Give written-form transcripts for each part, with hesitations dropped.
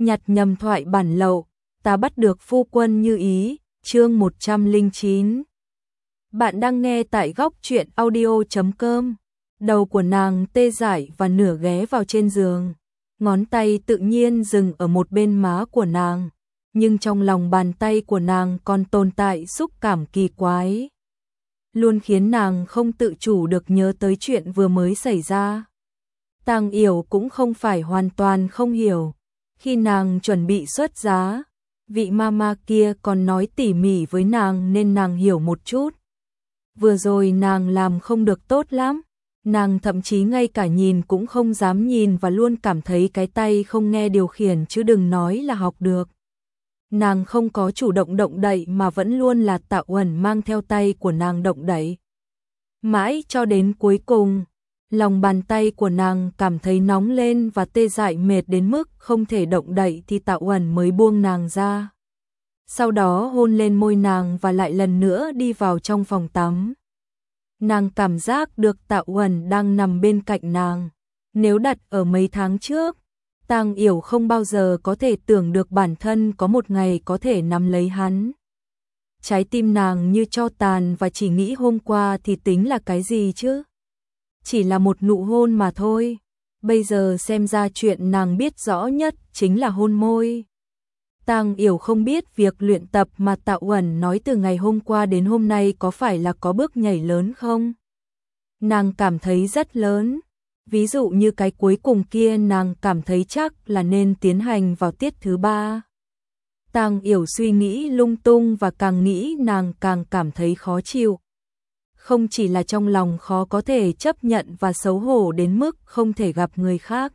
nhặt nhầm thoại bản lậu, ta bắt được phu quân như ý, chương 109. Bạn đang nghe tại góc truyện audio.com. Đầu của nàng tê dại và nửa ghé vào trên giường, ngón tay tự nhiên dừng ở một bên má của nàng, nhưng trong lòng bàn tay của nàng còn tồn tại xúc cảm kỳ quái, luôn khiến nàng không tự chủ được nhớ tới chuyện vừa mới xảy ra. Tang Yểu cũng không phải hoàn toàn không hiểu, khi nàng chuẩn bị xuất giá, vị mama kia còn nói tỉ mỉ với nàng nên nàng hiểu một chút. Vừa rồi nàng làm không được tốt lắm, nàng thậm chí ngay cả nhìn cũng không dám nhìn và luôn cảm thấy cái tay không nghe điều khiển chứ đừng nói là học được. Nàng không có chủ động động đậy mà vẫn luôn là Tạ Uẩn mang theo tay của nàng động đậy. Mãi cho đến cuối cùng, lòng bàn tay của nàng cảm thấy nóng lên và tê dại mệt đến mức không thể động đậy thì Tạ Uẩn mới buông nàng ra. Sau đó hôn lên môi nàng và lại lần nữa đi vào trong phòng tắm. Nàng cảm giác được Tạ Uẩn đang nằm bên cạnh nàng. Nếu đặt ở mấy tháng trước, Tang Yểu không bao giờ có thể tưởng được bản thân có một ngày có thể nắm lấy hắn. Trái tim nàng như tro tàn và chỉ nghĩ hôm qua thì tính là cái gì chứ? Chỉ là một nụ hôn mà thôi. Bây giờ xem ra chuyện nàng biết rõ nhất chính là hôn môi. Tang Yểu không biết việc luyện tập mà Tạ Uẩn nói từ ngày hôm qua đến hôm nay có phải là có bước nhảy lớn không? Nàng cảm thấy rất lớn. Ví dụ như cái cuối cùng kia nàng cảm thấy chắc là nên tiến hành vào tiết thứ 3. Tang Yểu suy nghĩ lung tung và càng nghĩ nàng càng cảm thấy khó chịu. Không chỉ là trong lòng khó có thể chấp nhận và xấu hổ đến mức không thể gặp người khác,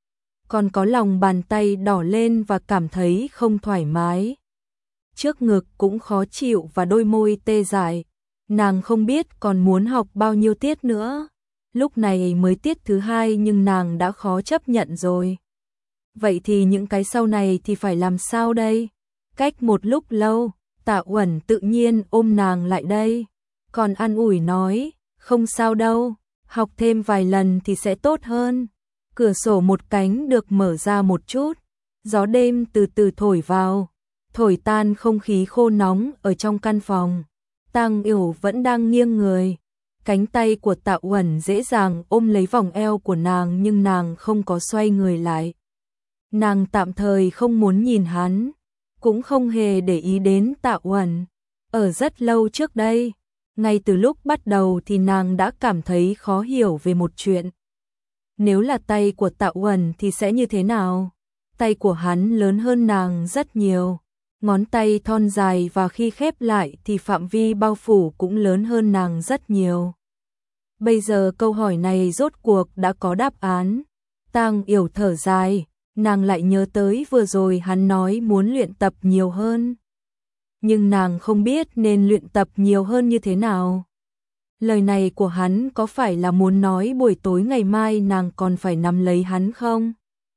còn có lòng bàn tay đỏ lên và cảm thấy không thoải mái. Trước ngực cũng khó chịu và đôi môi tê dại. Nàng không biết còn muốn học bao nhiêu tiết nữa. Lúc này mới tiết thứ 2 nhưng nàng đã khó chấp nhận rồi. Vậy thì những cái sau này thì phải làm sao đây? Cách một lúc lâu, Tạ Uẩn tự nhiên ôm nàng lại đây, còn an ủi nói, không sao đâu, học thêm vài lần thì sẽ tốt hơn. Cửa sổ một cánh được mở ra một chút, gió đêm từ từ thổi vào, thổi tan không khí khô nóng ở trong căn phòng. Tang Yểu vẫn đang nghiêng người, cánh tay của Tạ Uẩn dễ dàng ôm lấy vòng eo của nàng nhưng nàng không có xoay người lại. Nàng tạm thời không muốn nhìn hắn, cũng không hề để ý đến Tạ Uẩn. Ở rất lâu trước đây, ngay từ lúc bắt đầu thì nàng đã cảm thấy khó hiểu về một chuyện. Nếu là tay của Tạ Uẩn thì sẽ như thế nào? Tay của hắn lớn hơn nàng rất nhiều, ngón tay thon dài và khi khép lại thì phạm vi bao phủ cũng lớn hơn nàng rất nhiều. Bây giờ câu hỏi này rốt cuộc đã có đáp án. Tang Yểu thở dài, nàng lại nhớ tới vừa rồi hắn nói muốn luyện tập nhiều hơn. Nhưng nàng không biết nên luyện tập nhiều hơn như thế nào. Lời này của hắn có phải là muốn nói buổi tối ngày mai nàng còn phải nắm lấy hắn không?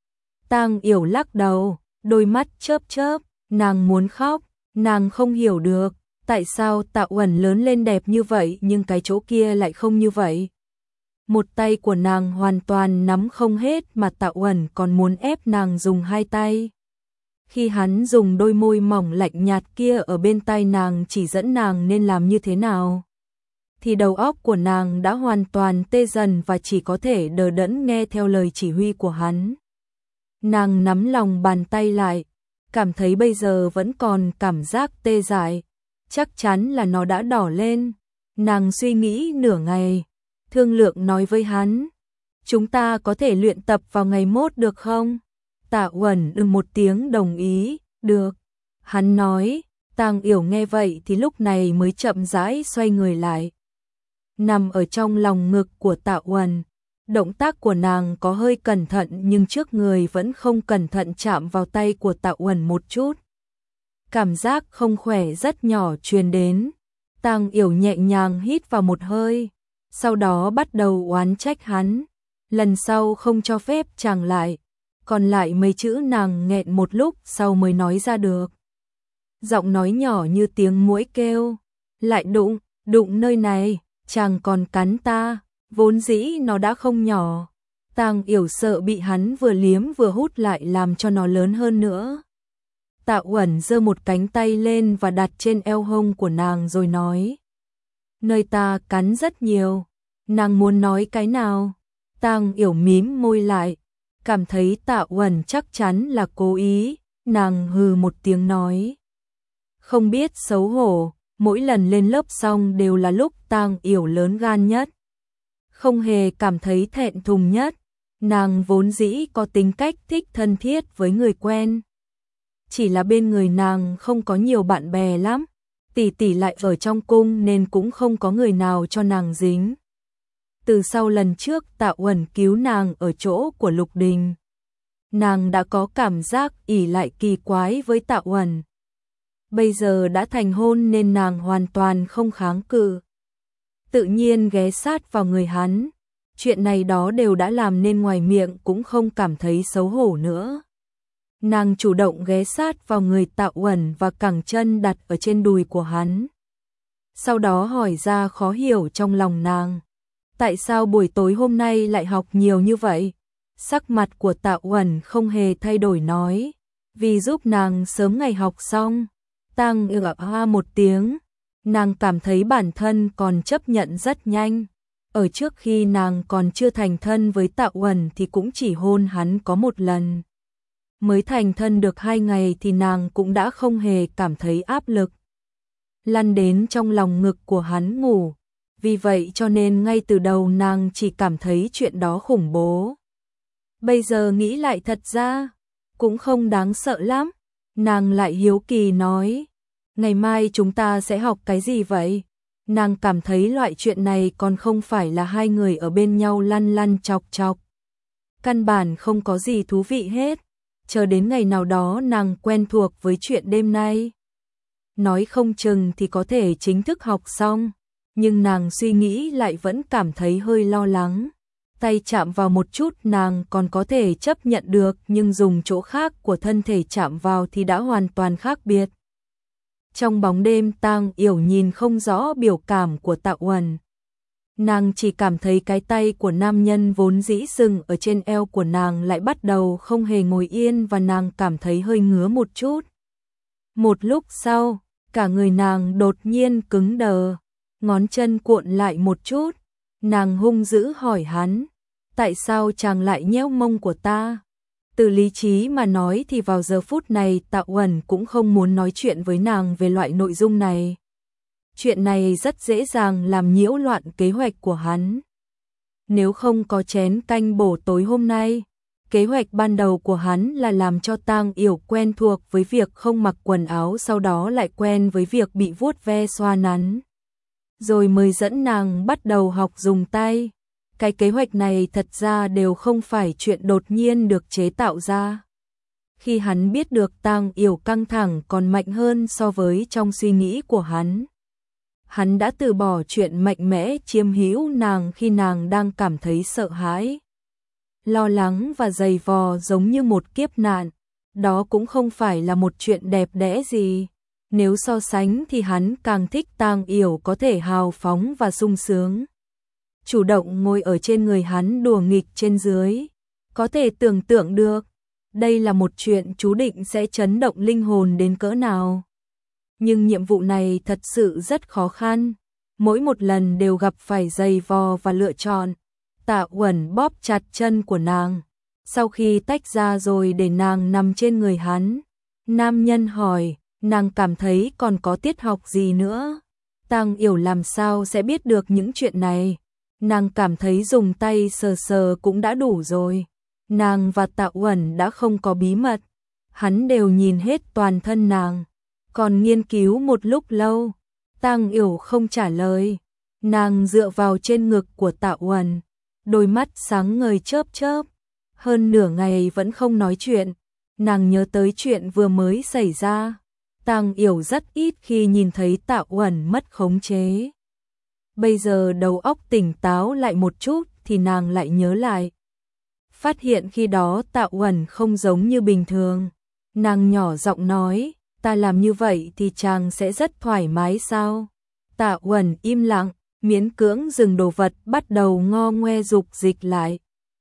Tang Yểu lắc đầu, đôi mắt chớp chớp, nàng muốn khóc, nàng không hiểu được, tại sao Tạ Uẩn lớn lên đẹp như vậy nhưng cái chỗ kia lại không như vậy. Một tay của nàng hoàn toàn nắm không hết mà Tạ Uẩn còn muốn ép nàng dùng hai tay. Khi hắn dùng đôi môi mỏng lạnh nhạt kia ở bên tai nàng chỉ dẫn nàng nên làm như thế nào, thì đầu óc của nàng đã hoàn toàn tê dần và chỉ có thể đờ đẫn nghe theo lời chỉ huy của hắn. Nàng nắm lòng bàn tay lại, cảm thấy bây giờ vẫn còn cảm giác tê dại, chắc chắn là nó đã đỏ lên. Nàng suy nghĩ nửa ngày, thương lượng nói với hắn, chúng ta có thể luyện tập vào ngày mốt được không? Tạ Uẩn một tiếng đồng ý, được. Hắn nói. Tang Yểu nghe vậy thì lúc này mới chậm rãi xoay người lại, nằm ở trong lòng ngực của Tạ Uẩn. Động tác của nàng có hơi cẩn thận nhưng trước người vẫn không cẩn thận chạm vào tay của Tạ Uẩn một chút. Cảm giác không khỏe rất nhỏ truyền đến. Tang Yểu nhẹ nhàng hít vào một hơi, sau đó bắt đầu oán trách hắn. Lần sau không cho phép chàng lại. Còn lại mấy chữ nàng nghẹn một lúc sau mới nói ra được. Giọng nói nhỏ như tiếng muỗi kêu, lại đụng nơi này, chàng còn cắn ta, vốn dĩ nó đã không nhỏ. Tang Yểu sợ bị hắn vừa liếm vừa hút lại làm cho nó lớn hơn nữa. Tạ Uẩn giơ một cánh tay lên và đặt trên eo hông của nàng rồi nói. Nơi ta cắn rất nhiều. Nàng muốn nói cái nào? Tang Yểu mím môi lại, cảm thấy Tạ Uẩn chắc chắn là cố ý, nàng hừ một tiếng nói. Không biết xấu hổ, mỗi lần lên lớp xong đều là lúc Tang Yểu lớn gan nhất. Không hề cảm thấy thẹn thùng nhất, nàng vốn dĩ có tính cách thích thân thiết với người quen. Chỉ là bên người nàng không có nhiều bạn bè lắm, tỷ tỷ lại ở trong cung nên cũng không có người nào cho nàng dính. Từ sau lần trước Tạ Uẩn cứu nàng ở chỗ của Lục Đình, nàng đã có cảm giác ỷ lại kỳ quái với Tạ Uẩn. Bây giờ đã thành hôn nên nàng hoàn toàn không kháng cự. Tự nhiên ghé sát vào người hắn, chuyện này đó đều đã làm nên ngoài miệng cũng không cảm thấy xấu hổ nữa. Nàng chủ động ghé sát vào người Tạ Uẩn và cẳng chân đặt ở trên đùi của hắn. Sau đó hỏi ra khó hiểu trong lòng nàng. Tại sao buổi tối hôm nay lại học nhiều như vậy? Sắc mặt của Tạ Uẩn không hề thay đổi nói. Vì giúp nàng sớm ngày học xong. Tang Yểu ha một tiếng. Nàng cảm thấy bản thân còn chấp nhận rất nhanh. Ở trước khi nàng còn chưa thành thân với Tạ Uẩn thì cũng chỉ hôn hắn có một lần. Mới thành thân được 2 ngày thì nàng cũng đã không hề cảm thấy áp lực. Lăn đến trong lòng ngực của hắn ngủ. Vì vậy cho nên ngay từ đầu nàng chỉ cảm thấy chuyện đó khủng bố. Bây giờ nghĩ lại thật ra, cũng không đáng sợ lắm. Nàng lại hiếu kỳ nói, ngày mai chúng ta sẽ học cái gì vậy? Nàng cảm thấy loại chuyện này còn không phải là hai người ở bên nhau lăn lăn chọc chọc. Căn bản không có gì thú vị hết. Chờ đến ngày nào đó nàng quen thuộc với chuyện đêm nay. Nói không chừng thì có thể chính thức học xong. Nhưng nàng suy nghĩ lại vẫn cảm thấy hơi lo lắng. Tay chạm vào một chút nàng còn có thể chấp nhận được, nhưng dùng chỗ khác của thân thể chạm vào thì đã hoàn toàn khác biệt. Trong bóng đêm Tang Yểu nhìn không rõ biểu cảm của Tạ Uẩn. Nàng chỉ cảm thấy cái tay của nam nhân vốn dĩ sừng ở trên eo của nàng lại bắt đầu không hề ngồi yên và nàng cảm thấy hơi ngứa một chút. Một lúc sau, cả người nàng đột nhiên cứng đờ. Ngón chân cuộn lại một chút, nàng hung dữ hỏi hắn, tại sao chàng lại nhéo mông của ta? Từ lý trí mà nói thì vào giờ phút này Tạ Uẩn cũng không muốn nói chuyện với nàng về loại nội dung này. Chuyện này rất dễ dàng làm nhiễu loạn kế hoạch của hắn. Nếu không có chén canh bổ tối hôm nay, kế hoạch ban đầu của hắn là làm cho Tang Yểu quen thuộc với việc không mặc quần áo, sau đó lại quen với việc bị vuốt ve xoa nắn. Rồi mới dẫn nàng bắt đầu học dùng tay. Cái kế hoạch này thật ra đều không phải chuyện đột nhiên được chế tạo ra. Khi hắn biết được Tang Yểu căng thẳng còn mạnh hơn so với trong suy nghĩ của hắn đã từ bỏ chuyện mạnh mẽ chiếm hữu nàng khi nàng đang cảm thấy sợ hãi, lo lắng và dày vò giống như một kiếp nạn. Đó cũng không phải là một chuyện đẹp đẽ gì. Nếu so sánh thì hắn càng thích Tang Yểu có thể hào phóng và sung sướng. Chủ động ngồi ở trên người hắn đùa nghịch trên dưới. Có thể tưởng tượng được, đây là một chuyện chú định sẽ chấn động linh hồn đến cỡ nào. Nhưng nhiệm vụ này thật sự rất khó khăn. Mỗi một lần đều gặp phải dày vò và lựa chọn. Tạ Uẩn bóp chặt chân của nàng. Sau khi tách ra rồi để nàng nằm trên người hắn. Nam nhân hỏi, nàng cảm thấy còn có tiết học gì nữa? Tang Yểu làm sao sẽ biết được những chuyện này? Nàng cảm thấy dùng tay sờ sờ cũng đã đủ rồi. Nàng và Tạ Uẩn đã không có bí mật. Hắn đều nhìn hết toàn thân nàng. Còn nghiên cứu một lúc lâu. Tang Yểu không trả lời. Nàng dựa vào trên ngực của Tạ Uẩn. Đôi mắt sáng ngời chớp chớp. Hơn nửa ngày vẫn không nói chuyện. Nàng nhớ tới chuyện vừa mới xảy ra. Tang Yểu rất ít khi nhìn thấy Tạ Uẩn mất khống chế. Bây giờ đầu óc tỉnh táo lại một chút thì nàng lại nhớ lại. Phát hiện khi đó Tạ Uẩn không giống như bình thường. Nàng nhỏ giọng nói, ta làm như vậy thì chàng sẽ rất thoải mái sao? Tạ Uẩn im lặng, miễn cưỡng dừng đồ vật bắt đầu ngo ngoe dục dịch lại.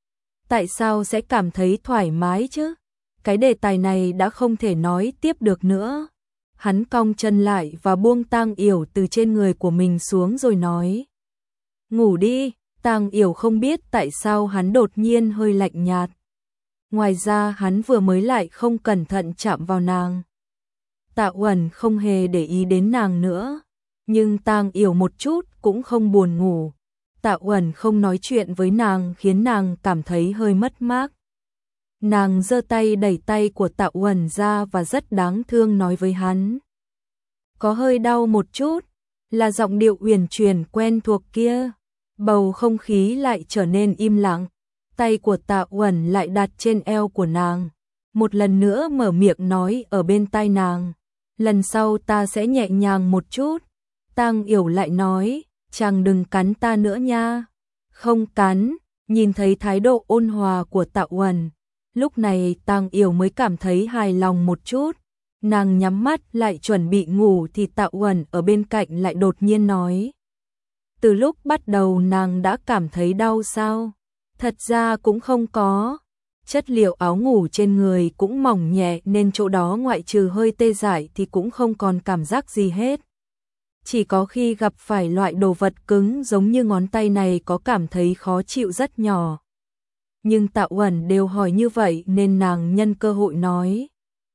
tại sao sẽ cảm thấy thoải mái chứ? Cái đề tài này đã không thể nói tiếp được nữa. Hắn cong chân lại và buông Tang Yểu từ trên người của mình xuống rồi nói. Ngủ đi. Tang Yểu không biết tại sao hắn đột nhiên hơi lạnh nhạt. Ngoài ra hắn vừa mới lại không cẩn thận chạm vào nàng. Tạ Uẩn không hề để ý đến nàng nữa. Nhưng Tang Yểu một chút cũng không buồn ngủ. Tạ Uẩn không nói chuyện với nàng khiến nàng cảm thấy hơi mất mát. Nàng giơ tay đẩy tay của Tạ Uẩn ra và rất đáng thương nói với hắn. Có hơi đau một chút, là giọng điệu uyển chuyển quen thuộc kia. Bầu không khí lại trở nên im lặng. Tay của Tạ Uẩn lại đặt trên eo của nàng. Một lần nữa mở miệng nói ở bên tai nàng. Lần sau ta sẽ nhẹ nhàng một chút. Tang Yểu lại nói, chàng đừng cắn ta nữa nha. Không cắn. Nhìn thấy thái độ ôn hòa của Tạ Uẩn, lúc này Tang Yểu mới cảm thấy hài lòng một chút. Nàng nhắm mắt lại chuẩn bị ngủ thì Tạ Uẩn ở bên cạnh lại đột nhiên nói. Từ lúc bắt đầu nàng đã cảm thấy đau sao? Thật ra cũng không có. Chất liệu áo ngủ trên người cũng mỏng nhẹ nên chỗ đó ngoại trừ hơi tê dại thì cũng không còn cảm giác gì hết. Chỉ có khi gặp phải loại đồ vật cứng giống như ngón tay này có cảm thấy khó chịu rất nhỏ. Nhưng Tạ Uẩn đều hỏi như vậy nên nàng nhân cơ hội nói.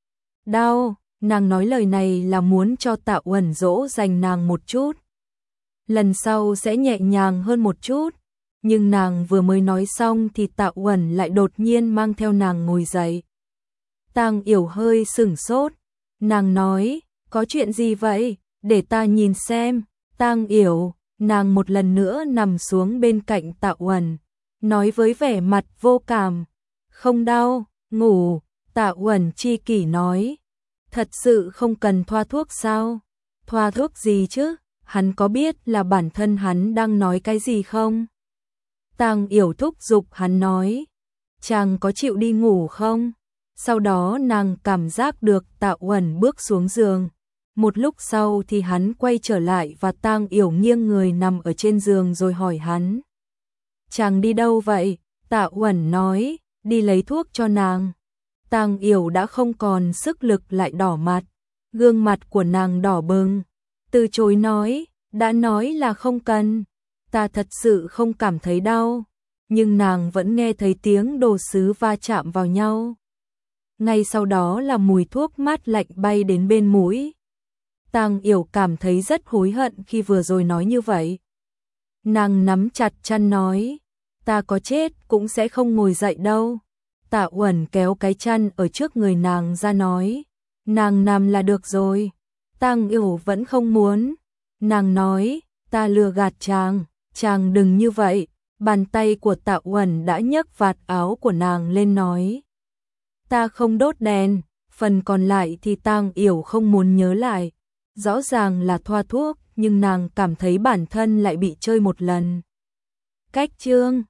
Đau, nàng nói lời này là muốn cho Tạ Uẩn dỗ dành nàng một chút. Lần sau sẽ nhẹ nhàng hơn một chút. Nhưng nàng vừa mới nói xong thì Tạ Uẩn lại đột nhiên mang theo nàng ngồi dậy. Tang Yểu hơi sửng sốt. Nàng nói, có chuyện gì vậy? Để ta nhìn xem. Tang Yểu, nàng một lần nữa nằm xuống bên cạnh Tạ Uẩn, nói với vẻ mặt vô cảm. Không đau, ngủ. Tạ Uẩn chi kỷ nói. Thật sự không cần thoa thuốc sao? Thoa thuốc gì chứ? Hắn có biết là bản thân hắn đang nói cái gì không? Tang Yểu thúc giục hắn nói. Chàng có chịu đi ngủ không? Sau đó nàng cảm giác được Tạ Uẩn bước xuống giường. Một lúc sau thì hắn quay trở lại và Tang Yểu nghiêng người nằm ở trên giường rồi hỏi hắn. Chàng đi đâu vậy? Tạ Uẩn nói, đi lấy thuốc cho nàng. Tang Yểu đã không còn sức lực lại đỏ mặt. Gương mặt của nàng đỏ bừng. Từ chối nói, đã nói là không cần. Ta thật sự không cảm thấy đau. Nhưng nàng vẫn nghe thấy tiếng đồ sứ va chạm vào nhau. Ngay sau đó là mùi thuốc mát lạnh bay đến bên mũi. Tang Yểu cảm thấy rất hối hận khi vừa rồi nói như vậy. Nàng nắm chặt chăn nói, ta có chết cũng sẽ không ngồi dậy đâu. Tạ Uẩn kéo cái chăn ở trước người nàng ra nói, nàng nằm là được rồi. Tang Yểu vẫn không muốn. Nàng nói, ta lừa gạt chàng, chàng đừng như vậy. Bàn tay của Tạ Uẩn đã nhấc vạt áo của nàng lên nói, ta không đốt đèn. Phần còn lại thì Tang Yểu không muốn nhớ lại. Rõ ràng là thoa thuốc, nhưng nàng cảm thấy bản thân lại bị chơi một lần. Cách chương